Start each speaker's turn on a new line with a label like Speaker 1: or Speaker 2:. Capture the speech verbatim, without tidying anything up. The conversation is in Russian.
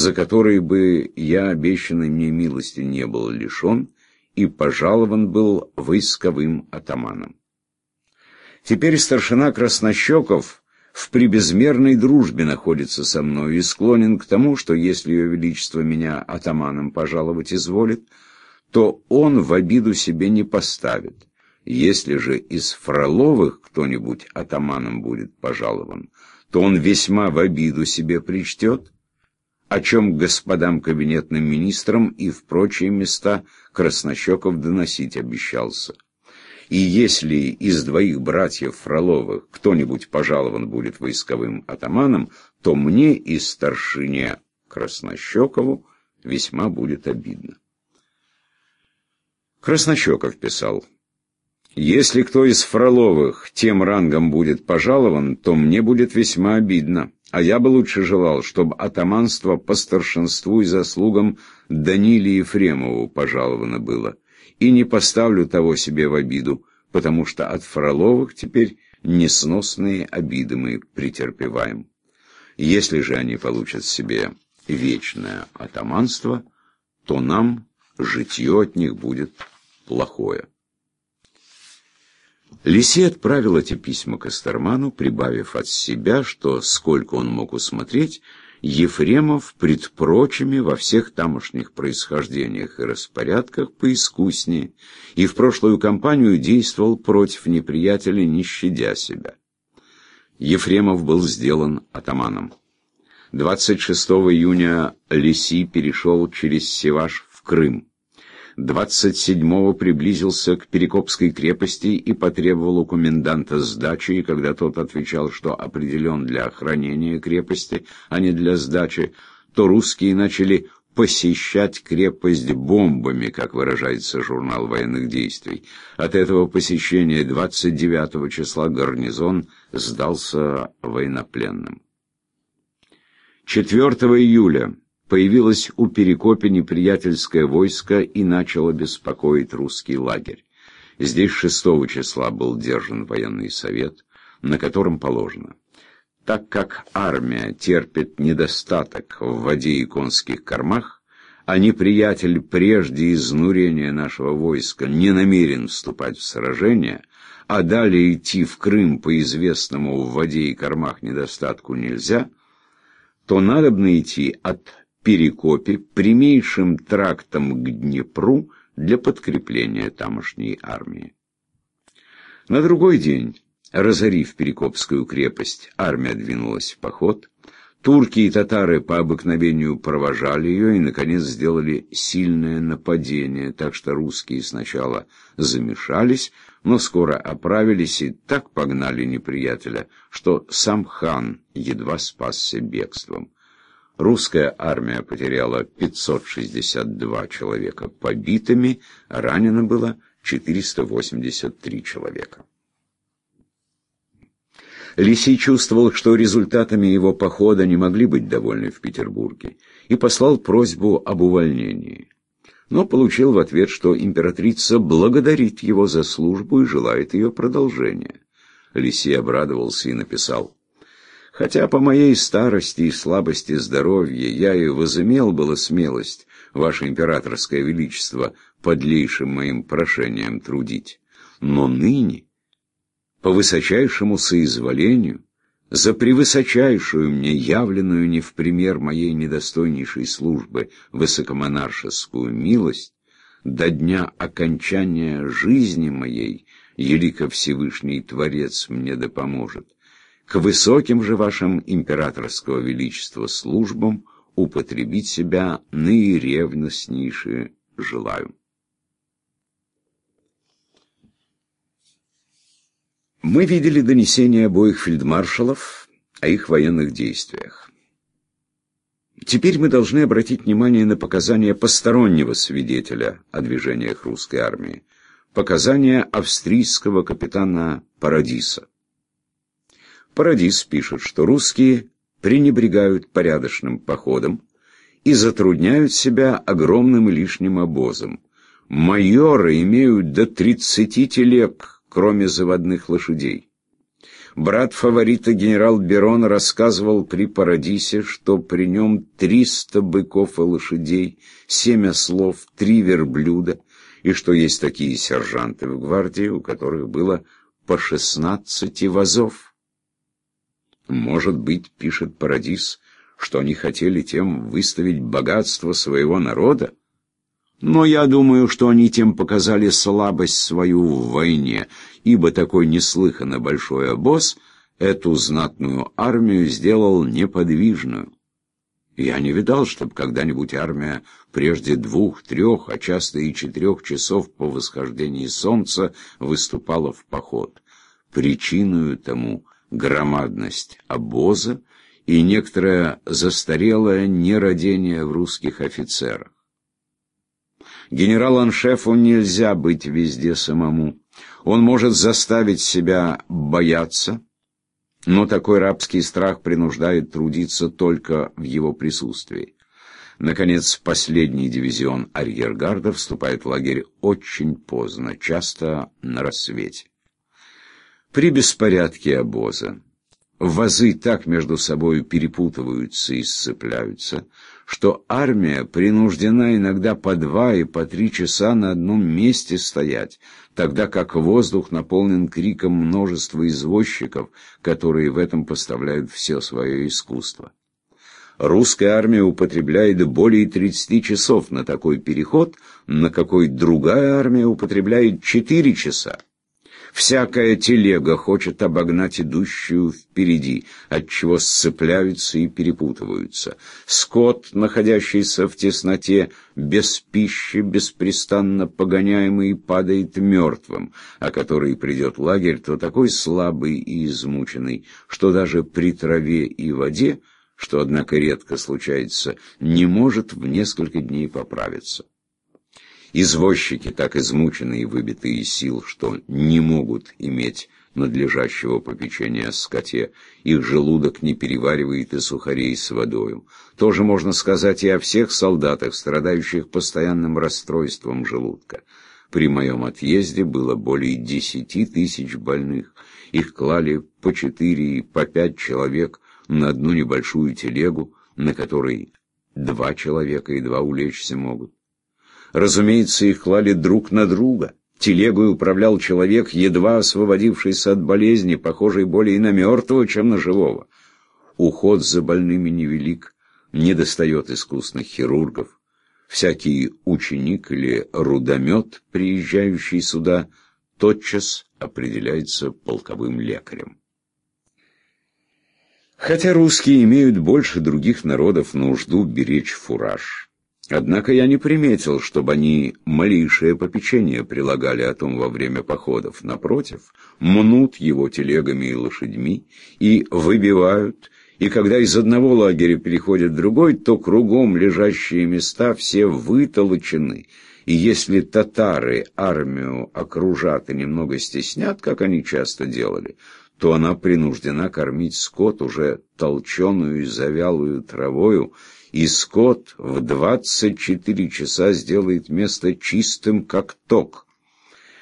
Speaker 1: за которые бы я обещанной мне милости не был лишен и пожалован был войсковым атаманом. Теперь старшина Краснощеков в пребезмерной дружбе находится со мной и склонен к тому, что если Ее Величество меня атаманом пожаловать изволит, то он в обиду себе не поставит. Если же из Фроловых кто-нибудь атаманом будет пожалован, то он весьма в обиду себе причтет, о чем господам кабинетным министрам и в прочие места Краснощеков доносить обещался. И если из двоих братьев Фроловых кто-нибудь пожалован будет войсковым атаманом, то мне и старшине Краснощекову весьма будет обидно. Краснощеков писал: «Если кто из Фроловых тем рангом будет пожалован, то мне будет весьма обидно, а я бы лучше желал, чтобы атаманство по старшинству и заслугам Даниле Ефремову пожаловано было, и не поставлю того себе в обиду, потому что от Фроловых теперь несносные обиды мы претерпеваем. Если же они получат себе вечное атаманство, то нам житье от них будет плохое». Лисий отправил эти письма Костерману, прибавив от себя, что, сколько он мог усмотреть, Ефремов пред прочими во всех тамошних происхождениях и распорядках поискуснее, и в прошлую кампанию действовал против неприятеля, не щадя себя. Ефремов был сделан атаманом. двадцать шестого июня Лисий перешел через Севаш в Крым. двадцать седьмого приблизился к Перекопской крепости и потребовал у коменданта сдачи, и когда тот отвечал, что определен для охранения крепости, а не для сдачи, то русские начали посещать крепость бомбами, как выражается журнал военных действий. От этого посещения двадцать девятого числа гарнизон сдался военнопленным. четвёртого июля появилось у Перекопа неприятельское войско и начало беспокоить русский лагерь. Здесь шестого числа был держан военный совет, на котором положено: так как армия терпит недостаток в воде и конских кормах, а неприятель прежде изнурения нашего войска не намерен вступать в сражение, а далее идти в Крым по известному в воде и кормах недостатку нельзя, то надобно идти от Перекопе прямейшим трактом к Днепру для подкрепления тамошней армии. На другой день, разорив Перекопскую крепость, армия двинулась в поход. Турки и татары по обыкновению провожали ее и, наконец, сделали сильное нападение, так что русские сначала замешались, но скоро оправились и так погнали неприятеля, что сам хан едва спасся бегством. Русская армия потеряла пятьсот шестьдесят два человека побитыми, ранено было четыреста восемьдесят три человека. Лисий чувствовал, что результатами его похода не могли быть довольны в Петербурге, и послал просьбу об увольнении. Но получил в ответ, что императрица благодарит его за службу и желает ее продолжения. Лисий обрадовался и написал: «Хотя по моей старости и слабости здоровья я и возымел было смелость, ваше императорское величество, подлейшим моим прошением трудить, но ныне, по высочайшему соизволению, за превысочайшую мне явленную не в пример моей недостойнейшей службы высокомонаршескую милость, до дня окончания жизни моей, елико Всевышний Творец мне да поможет, к высоким же вашим императорского величества службам употребить себя наиревностнейше желаю». Мы видели донесения обоих фельдмаршалов о их военных действиях. Теперь мы должны обратить внимание на показания постороннего свидетеля о движениях русской армии, показания австрийского капитана Парадиса. Парадис пишет, что русские пренебрегают порядочным походом и затрудняют себя огромным и лишним обозом. Майоры имеют до тридцати телег, кроме заводных лошадей. Брат фаворита генерал Берон рассказывал при Парадисе, что при нем триста быков и лошадей, семь ослов, три верблюда, и что есть такие сержанты в гвардии, у которых было по шестнадцати вазов. Может быть, пишет Парадис, что они хотели тем выставить богатство своего народа? Но я думаю, что они тем показали слабость свою в войне, ибо такой неслыханно большой обоз эту знатную армию сделал неподвижную. Я не видал, чтобы когда-нибудь армия прежде двух, трех, а часто и четырех часов по восхождении солнца выступала в поход. Причиною тому громадность обоза и некоторое застарелое нерадение в русских офицерах. Генерал-аншефу нельзя быть везде самому. Он может заставить себя бояться, но такой рабский страх принуждает трудиться только в его присутствии. Наконец, последний дивизион арьергарда вступает в лагерь очень поздно, часто на рассвете. При беспорядке обоза вазы так между собой перепутываются и сцепляются, что армия принуждена иногда по два и по три часа на одном месте стоять, тогда как воздух наполнен криком множества извозчиков, которые в этом поставляют все свое искусство. Русская армия употребляет более тридцати часов на такой переход, на какой другая армия употребляет четыре часа. Всякая телега хочет обогнать идущую впереди, отчего сцепляются и перепутываются. Скот, находящийся в тесноте, без пищи, беспрестанно погоняемый, падает мертвым, а который придет в лагерь, то такой слабый и измученный, что даже при траве и воде, что, однако, редко случается, не может в несколько дней поправиться. Извозчики, так измучены и выбиты из сил, что не могут иметь надлежащего попечения о скоте, их желудок не переваривает и сухарей с водою. Тоже можно сказать и о всех солдатах, страдающих постоянным расстройством желудка. При моем отъезде было более десяти тысяч больных. Их клали по четыре и по пять человек на одну небольшую телегу, на которой два человека едва улечься могут. Разумеется, их клали друг на друга. Телегой управлял человек, едва освободившийся от болезни, похожий более на мертвого, чем на живого. Уход за больными невелик, недостает искусных хирургов. Всякий ученик или рудомет, приезжающий сюда, тотчас определяется полковым лекарем. Хотя русские имеют больше других народов нужду беречь фураж, однако я не приметил, чтобы они малейшее попечение прилагали о том во время походов. Напротив, мнут его телегами и лошадьми, и выбивают, и когда из одного лагеря переходят в другой, то кругом лежащие места все вытолочены, и если татары армию окружат и немного стеснят, как они часто делали, то она принуждена кормить скот уже толченую и завялую травою, и скот в двадцать четыре часа сделает место чистым, как ток.